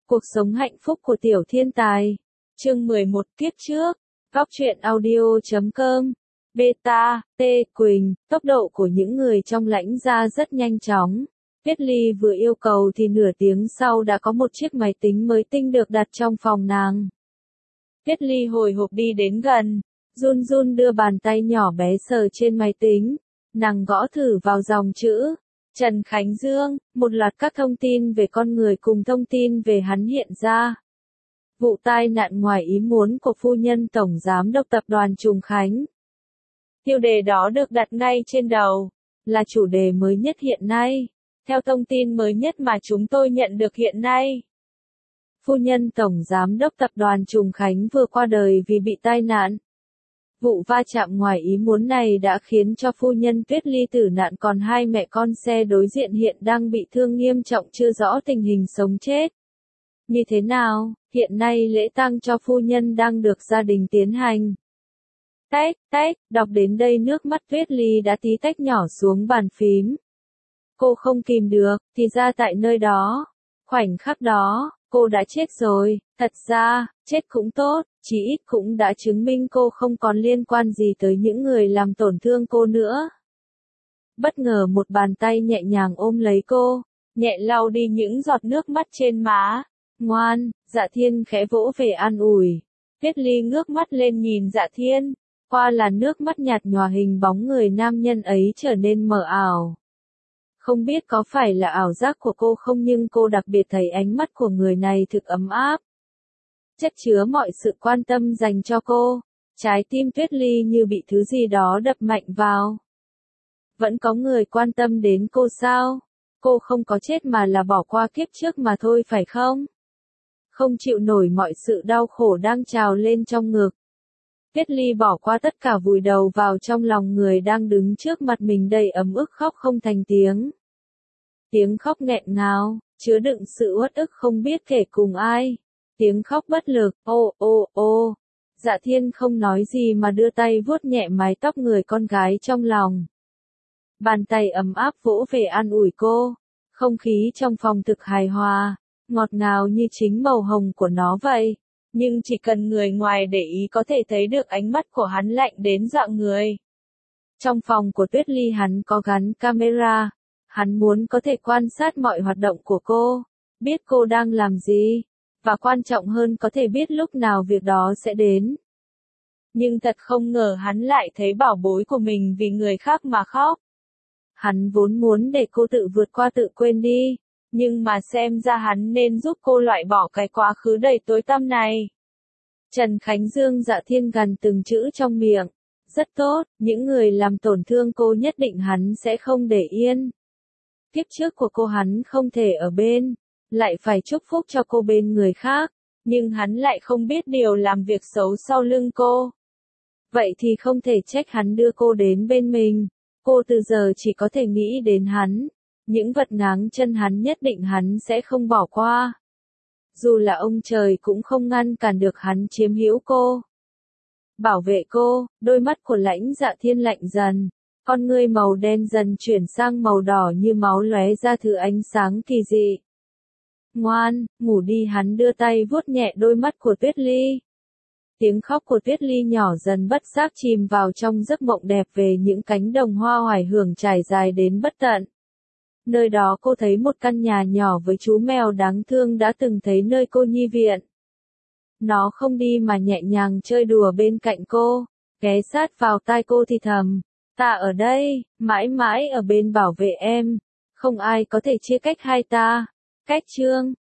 Cuộc sống hạnh phúc của tiểu thiên tài. Chương 11 kiếp trước. Góc truyện audio.com. Beta, T. Quỳnh, tốc độ của những người trong lãnh gia rất nhanh chóng. Tuyết Ly vừa yêu cầu thì nửa tiếng sau đã có một chiếc máy tính mới tinh được đặt trong phòng nàng. Tuyết Ly hồi hộp đi đến gần, run run đưa bàn tay nhỏ bé sờ trên máy tính, nàng gõ thử vào dòng chữ. Trần Khánh Dương, một loạt các thông tin về con người cùng thông tin về hắn hiện ra. Vụ tai nạn ngoài ý muốn của phu nhân tổng giám đốc tập đoàn Trùng Khánh. Tiêu đề đó được đặt ngay trên đầu, là chủ đề mới nhất hiện nay. Theo thông tin mới nhất mà chúng tôi nhận được hiện nay, phu nhân tổng giám đốc tập đoàn Trùng Khánh vừa qua đời vì bị tai nạn. Vụ va chạm ngoài ý muốn này đã khiến cho phu nhân Tuyết Ly tử nạn, còn hai mẹ con xe đối diện hiện đang bị thương nghiêm trọng, chưa rõ tình hình sống chết như thế nào. Hiện nay lễ tang cho phu nhân đang được gia đình tiến hành. Tách, đọc đến đây nước mắt Tuyết Ly đã tí tách nhỏ xuống bàn phím. Cô không kìm được, thì ra tại nơi đó, khoảnh khắc đó, cô đã chết rồi. Thật ra, chết cũng tốt, chí ít cũng đã chứng minh cô không còn liên quan gì tới những người làm tổn thương cô nữa. Bất ngờ một bàn tay nhẹ nhàng ôm lấy cô, nhẹ lau đi những giọt nước mắt trên má. Ngoan, Dạ Thiên khẽ vỗ về an ủi. Tuyết Ly ngước mắt lên nhìn Dạ Thiên, qua làn nước mắt nhạt nhòa hình bóng người nam nhân ấy trở nên mờ ảo. Không biết có phải là ảo giác của cô không, nhưng cô đặc biệt thấy ánh mắt của người này thực ấm áp, chất chứa mọi sự quan tâm dành cho cô. Trái tim Tuyết Ly như bị thứ gì đó đập mạnh vào. Vẫn có người quan tâm đến cô sao? Cô không có chết mà là bỏ qua kiếp trước mà thôi phải không? Không chịu nổi mọi sự đau khổ đang trào lên trong ngực, Tuyết Ly bỏ qua tất cả vùi đầu vào trong lòng người đang đứng trước mặt mình đầy ấm ức, khóc không thành tiếng. Tiếng khóc nghẹn ngào, chứa đựng sự uất ức không biết kể cùng ai. Tiếng khóc bất lực, ô. Dạ Thiên không nói gì mà đưa tay vuốt nhẹ mái tóc người con gái trong lòng. Bàn tay ấm áp vỗ về an ủi cô. Không khí trong phòng thực hài hòa, ngọt ngào như chính màu hồng của nó vậy. Nhưng chỉ cần người ngoài để ý có thể thấy được ánh mắt của hắn lạnh đến dọa người. Trong phòng của Tuyết Ly hắn có gắn camera. Hắn muốn có thể quan sát mọi hoạt động của cô, biết cô đang làm gì, và quan trọng hơn có thể biết lúc nào việc đó sẽ đến. Nhưng thật không ngờ hắn lại thấy bảo bối của mình vì người khác mà khóc. Hắn vốn muốn để cô tự vượt qua, tự quên đi, nhưng mà xem ra hắn nên giúp cô loại bỏ cái quá khứ đầy tối tăm này. Trần Khánh Dương Dạ Thiên gằn từng chữ trong miệng. Rất tốt, những người làm tổn thương cô nhất định hắn sẽ không để yên. Kiếp trước của cô hắn không thể ở bên, lại phải chúc phúc cho cô bên người khác, nhưng hắn lại không biết điều làm việc xấu sau lưng cô. Vậy thì không thể trách hắn đưa cô đến bên mình, cô từ giờ chỉ có thể nghĩ đến hắn. Những vật ngáng chân hắn nhất định hắn sẽ không bỏ qua. Dù là ông trời cũng không ngăn cản được hắn chiếm hữu cô, bảo vệ cô. Đôi mắt của Lãnh Dạ Thiên lạnh dần, con ngươi màu đen dần chuyển sang màu đỏ như máu, lóe ra thứ ánh sáng kỳ dị. Ngoan, ngủ đi, hắn đưa tay vuốt nhẹ đôi mắt của Tuyết Ly. Tiếng khóc của Tuyết Ly nhỏ dần bất giác chìm vào trong giấc mộng đẹp về những cánh đồng hoa oải hưởng trải dài đến bất tận. Nơi đó cô thấy một căn nhà nhỏ với chú mèo đáng thương đã từng thấy nơi cô nhi viện. Nó không đi mà nhẹ nhàng chơi đùa bên cạnh cô, ghé sát vào tai cô thì thầm. Ta ở đây, mãi mãi ở bên bảo vệ em. Không ai có thể chia cách hai ta. Cách chương.